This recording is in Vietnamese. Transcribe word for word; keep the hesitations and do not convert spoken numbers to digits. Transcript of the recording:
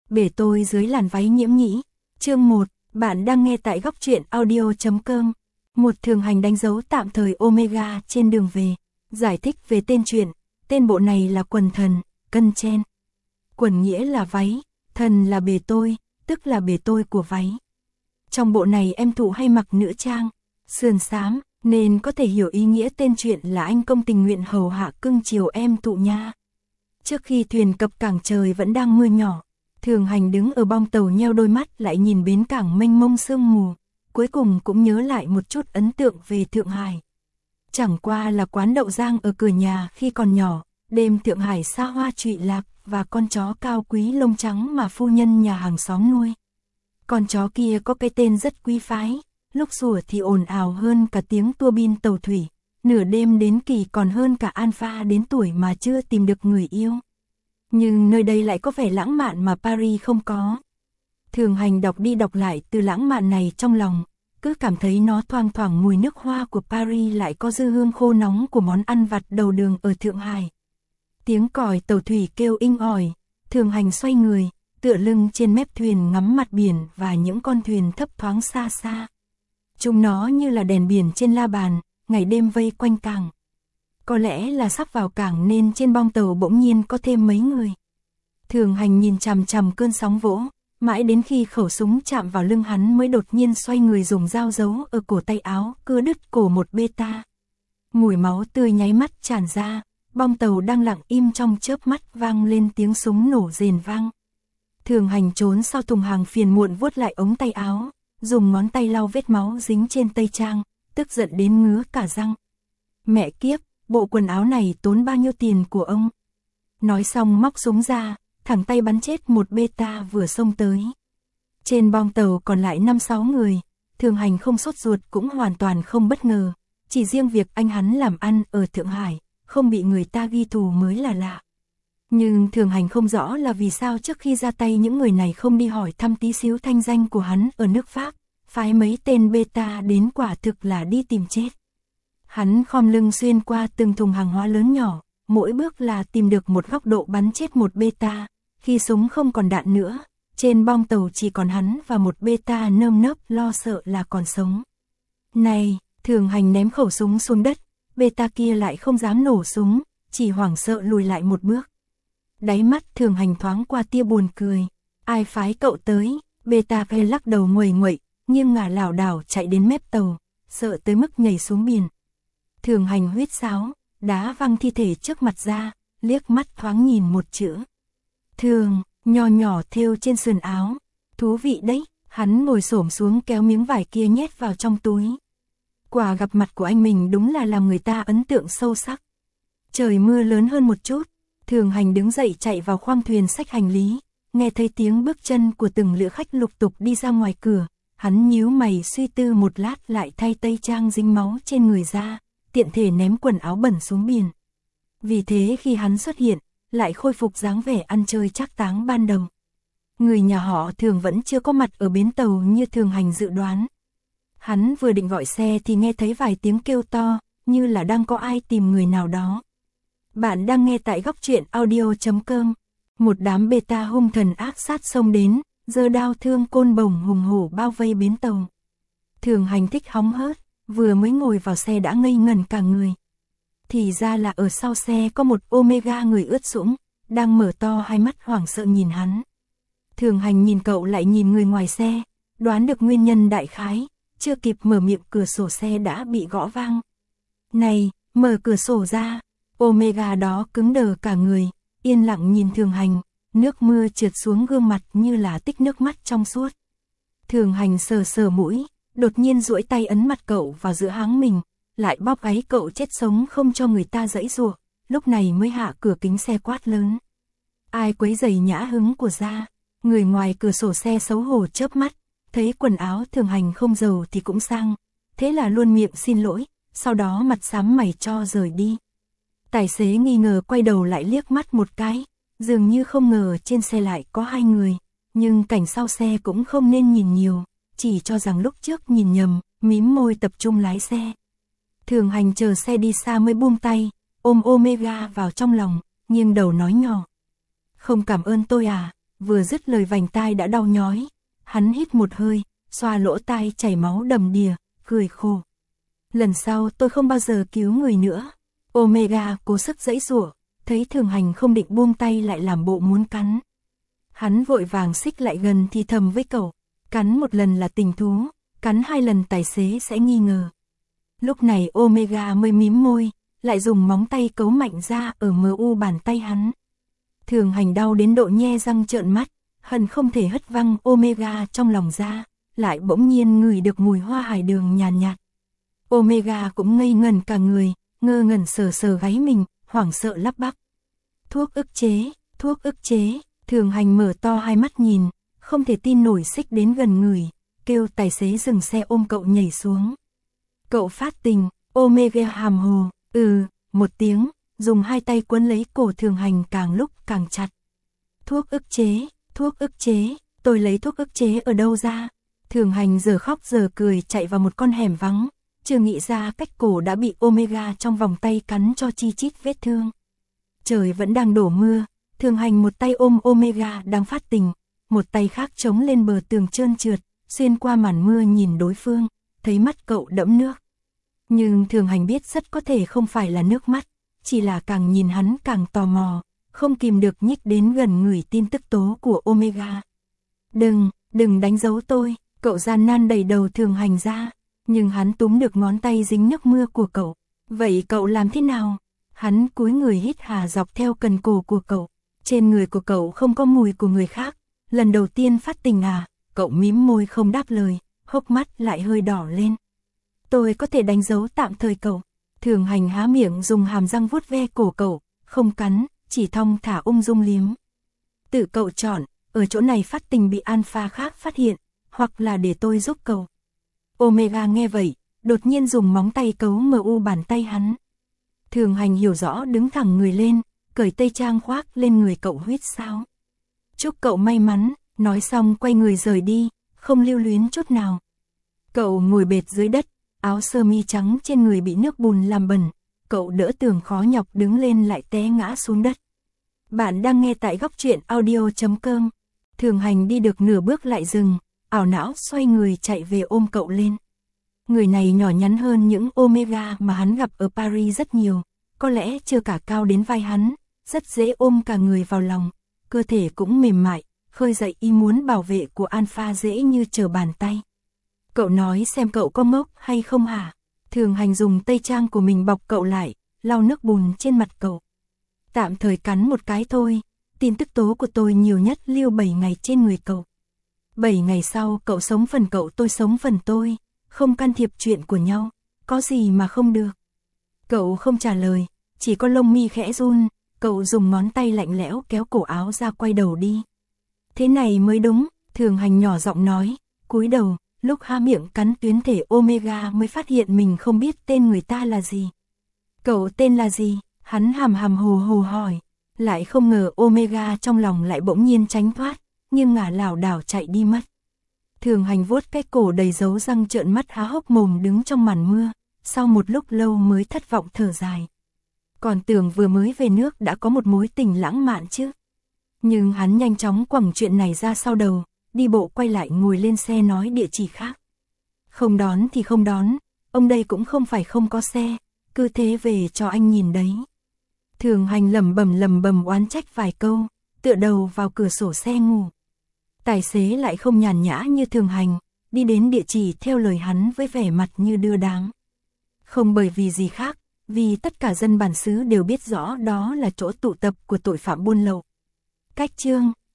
Bể tôi dưới làn váy nhiễm nhĩ. Chương một, bạn đang nghe tại góc truyện audio chấm com. Một thường hành đánh dấu tạm thời Omega trên đường về. Giải thích về tên truyện, tên bộ này là quần thần, cân chen. Quần nghĩa là váy, thần là bể tôi, tức là bể tôi của váy. Trong bộ này em Thụ hay mặc nữ trang, sườn xám, nên có thể hiểu ý nghĩa tên truyện là anh công tình nguyện hầu hạ cưng chiều em Thụ nha. Trước khi thuyền cập cảng trời vẫn đang mưa nhỏ, Thường Hành đứng ở bong tàu nheo đôi mắt lại nhìn bến cảng mênh mông sương mù, cuối cùng cũng nhớ lại một chút ấn tượng về Thượng Hải. Chẳng qua là quán đậu rang ở cửa nhà khi còn nhỏ, đêm Thượng Hải xa hoa trụy lạc và con chó cao quý lông trắng mà phu nhân nhà hàng xóm nuôi. Con chó kia có cái tên rất quý phái, lúc sủa thì ồn ào hơn cả tiếng tua bin tàu thủy, nửa đêm đến kỳ còn hơn cả Alpha đến tuổi mà chưa tìm được người yêu. Nhưng nơi đây lại có vẻ lãng mạn mà Paris không có. Thường Hành đọc đi đọc lại từ lãng mạn này trong lòng, cứ cảm thấy nó thoang thoảng mùi nước hoa của Paris lại có dư hương khô nóng của món ăn vặt đầu đường ở Thượng Hải. Tiếng còi tàu thủy kêu inh ỏi, Thường Hành xoay người, tựa lưng trên mép thuyền ngắm mặt biển và những con thuyền thấp thoáng xa xa. Chúng nó như là đèn biển trên la bàn, ngày đêm vây quanh cảng. Có lẽ là sắp vào cảng nên trên bong tàu bỗng nhiên có thêm mấy người. Thường Hành nhìn chằm chằm cơn sóng vỗ, mãi đến khi khẩu súng chạm vào lưng hắn mới đột nhiên xoay người dùng dao giấu ở cổ tay áo, cưa đứt cổ một beta. Mùi máu tươi nháy mắt tràn ra, bong tàu đang lặng im trong chớp mắt vang lên tiếng súng nổ rền vang. Thường Hành trốn sau thùng hàng phiền muộn vuốt lại ống tay áo, dùng ngón tay lau vết máu dính trên tây trang, tức giận đến ngứa cả răng. Mẹ kiếp, bộ quần áo này tốn bao nhiêu tiền của ông? Nói xong móc súng ra, thẳng tay bắn chết một beta vừa xông tới. Trên bong tàu còn lại năm sáu người, Thường Hành không sốt ruột cũng hoàn toàn không bất ngờ, chỉ riêng việc anh hắn làm ăn ở Thượng Hải, không bị người ta ghi thù mới là lạ. Nhưng Thường Hành không rõ là vì sao trước khi ra tay những người này không đi hỏi thăm tí xíu thanh danh của hắn ở nước Pháp, phái mấy tên beta đến quả thực là đi tìm chết. Hắn khom lưng xuyên qua từng thùng hàng hóa lớn nhỏ, mỗi bước là tìm được một góc độ bắn chết một beta, khi súng không còn đạn nữa, trên bong tàu chỉ còn hắn và một beta nơm nớp lo sợ là còn sống. Này, Thường Hành ném khẩu súng xuống đất, beta kia lại không dám nổ súng, chỉ hoảng sợ lùi lại một bước. Đáy mắt Thường Hành thoáng qua tia buồn cười, ai phái cậu tới? Beta phê lắc đầu nguầy nguậy, nghiêng ngả lảo đảo chạy đến mép tàu, sợ tới mức nhảy xuống biển. Thường Hành huýt sáo, đá văng thi thể trước mặt ra, liếc mắt thoáng nhìn một chữ. Thường, nho nhỏ thêu trên sườn áo. Thú vị đấy, hắn ngồi xổm xuống kéo miếng vải kia nhét vào trong túi. Quả gặp mặt của anh mình đúng là làm người ta ấn tượng sâu sắc. Trời mưa lớn hơn một chút, Thường Hành đứng dậy chạy vào khoang thuyền xách hành lý, nghe thấy tiếng bước chân của từng lữ khách lục tục đi ra ngoài cửa, hắn nhíu mày suy tư một lát lại thay tây trang dính máu trên người ra, tiện thể ném quần áo bẩn xuống biển. Vì thế khi hắn xuất hiện, lại khôi phục dáng vẻ ăn chơi trác táng ban đầu. Người nhà họ Thường vẫn chưa có mặt ở bến tàu như Thường Hành dự đoán. Hắn vừa định gọi xe thì nghe thấy vài tiếng kêu to, như là đang có ai tìm người nào đó. Bạn đang nghe tại góc truyện audio chấm com. Một đám beta hung thần ác sát xông đến, giơ đao thương côn bổng hùng hổ bao vây bến tàu. Thường Hành thích hóng hớt, vừa mới ngồi vào xe đã ngây ngẩn cả người. Thì ra là ở sau xe có một Omega người ướt sũng, đang mở to hai mắt hoảng sợ nhìn hắn. Thường Hành nhìn cậu lại nhìn người ngoài xe, đoán được nguyên nhân đại khái, chưa kịp mở miệng cửa sổ xe đã bị gõ vang. Này, mở cửa sổ ra. Omega đó cứng đờ cả người, yên lặng nhìn Thường Hành, nước mưa trượt xuống gương mặt như là tích nước mắt trong suốt. Thường Hành sờ sờ mũi, đột nhiên duỗi tay ấn mặt cậu vào giữa háng mình, lại bóp gáy cậu chết sống không cho người ta giãy giụa, lúc này mới hạ cửa kính xe quát lớn. Ai quấy rầy nhã hứng của gia? Người ngoài cửa sổ xe xấu hổ chớp mắt, thấy quần áo Thường Hành không giàu thì cũng sang, thế là luôn miệng xin lỗi, sau đó mặt xám mày cho rời đi. Tài xế nghi ngờ quay đầu lại liếc mắt một cái, dường như không ngờ trên xe lại có hai người, nhưng cảnh sau xe cũng không nên nhìn nhiều, chỉ cho rằng lúc trước nhìn nhầm, mím môi tập trung lái xe. Thường Hành chờ xe đi xa mới buông tay, ôm Omega vào trong lòng, nghiêng đầu nói nhỏ. Không cảm ơn tôi à, vừa dứt lời vành tai đã đau nhói. Hắn hít một hơi, xoa lỗ tai chảy máu đầm đìa, cười khổ. Lần sau tôi không bao giờ cứu người nữa. Omega cố sức giãy giụa, thấy Thường Hành không định buông tay lại làm bộ muốn cắn. Hắn vội vàng xích lại gần thì thầm với cậu, cắn một lần là tình thú, cắn hai lần tài xế sẽ nghi ngờ. Lúc này Omega mới mím môi, lại dùng móng tay cấu mạnh ra ở mờ u bàn tay hắn. Thường Hành đau đến độ nhe răng trợn mắt, hận không thể hất văng Omega trong lòng ra, lại bỗng nhiên ngửi được mùi hoa hải đường nhàn nhạt, nhạt. Omega cũng ngây ngẩn cả người, ngơ ngẩn sờ sờ gáy mình, hoảng sợ lắp bắp. Thuốc ức chế, thuốc ức chế. Thường Hành mở to hai mắt nhìn, không thể tin nổi xích đến gần người, kêu tài xế dừng xe ôm cậu nhảy xuống. Cậu phát tình, Omega hàm hồ, ừ, một tiếng, dùng hai tay quấn lấy cổ Thường Hành càng lúc càng chặt. Thuốc ức chế, thuốc ức chế, tôi lấy thuốc ức chế ở đâu ra? Thường Hành giờ khóc giờ cười chạy vào một con hẻm vắng, chưa nghĩ ra cách cổ đã bị Omega trong vòng tay cắn cho chi chít vết thương. Trời vẫn đang đổ mưa. Thường Hành một tay ôm Omega đang phát tình, một tay khác chống lên bờ tường trơn trượt, xuyên qua màn mưa nhìn đối phương, thấy mắt cậu đẫm nước. Nhưng Thường Hành biết rất có thể không phải là nước mắt, chỉ là càng nhìn hắn càng tò mò, không kìm được nhích đến gần người tin tức tố của Omega. Đừng, đừng đánh dấu tôi, cậu gian nan đẩy đầu Thường Hành ra, nhưng hắn túm được ngón tay dính nước mưa của cậu. Vậy cậu làm thế nào? Hắn cúi người hít hà dọc theo cần cổ của cậu. Trên người của cậu không có mùi của người khác, lần đầu tiên phát tình à? Cậu mím môi không đáp lời, hốc mắt lại hơi đỏ lên. Tôi có thể đánh dấu tạm thời cậu. Thường Hành há miệng dùng hàm răng vuốt ve cổ cậu, không cắn, chỉ thong thả ung dung liếm. Tự cậu chọn, ở chỗ này phát tình bị alpha khác phát hiện, hoặc là để tôi giúp cậu. Omega nghe vậy, đột nhiên dùng móng tay cấu mờ u bàn tay hắn. Thường Hành hiểu rõ đứng thẳng người lên, cởi tây trang khoác lên người cậu huýt sáo. Chúc cậu may mắn, nói xong quay người rời đi, không lưu luyến chút nào. Cậu ngồi bệt dưới đất, áo sơ mi trắng trên người bị nước bùn làm bẩn, cậu đỡ tường khó nhọc đứng lên lại té ngã xuống đất. Bạn đang nghe tại góc truyện audio chấm com. Thường Hành đi được nửa bước lại dừng, ảo não xoay người chạy về ôm cậu lên. Người này nhỏ nhắn hơn những Omega mà hắn gặp ở Paris rất nhiều, có lẽ chưa cả cao đến vai hắn, rất dễ ôm cả người vào lòng, cơ thể cũng mềm mại, khơi dậy ý muốn bảo vệ của alpha dễ như trở bàn tay. Cậu nói xem cậu có ngốc hay không hả? Thường Hành dùng tây trang của mình bọc cậu lại, lau nước bùn trên mặt cậu. Tạm thời cắn một cái thôi, tin tức tố của tôi nhiều nhất lưu bảy ngày trên người cậu. bảy ngày sau cậu sống phần cậu tôi sống phần tôi, không can thiệp chuyện của nhau, có gì mà không được. Cậu không trả lời, chỉ có lông mi khẽ run, cậu dùng ngón tay lạnh lẽo kéo cổ áo ra quay đầu đi. Thế này mới đúng, Thường Hành nhỏ giọng nói, cúi đầu, lúc há miệng cắn tuyến thể Omega mới phát hiện mình không biết tên người ta là gì. Cậu tên là gì? Hắn hàm hàm hồ hồ hỏi, lại không ngờ Omega trong lòng lại bỗng nhiên tránh thoát, nhưng ngả lảo đảo chạy đi mất. Thường Hành vuốt cái cổ đầy dấu răng trợn mắt há hốc mồm đứng trong màn mưa, sau một lúc lâu mới thất vọng thở dài. Còn tưởng vừa mới về nước đã có một mối tình lãng mạn chứ. Nhưng hắn nhanh chóng quẳng chuyện này ra sau đầu, đi bộ quay lại ngồi lên xe nói địa chỉ khác. Không đón thì không đón, ông đây cũng không phải không có xe, cứ thế về cho anh nhìn đấy. Thường Hành lẩm bẩm lẩm bẩm oán trách vài câu, tựa đầu vào cửa sổ xe ngủ. Tài xế lại không nhàn nhã như Thường Hành, đi đến địa chỉ theo lời hắn với vẻ mặt như đưa đám. Không bởi vì gì khác, vì tất cả dân bản xứ đều biết rõ đó là chỗ tụ tập của tội phạm buôn lậu. Cách chương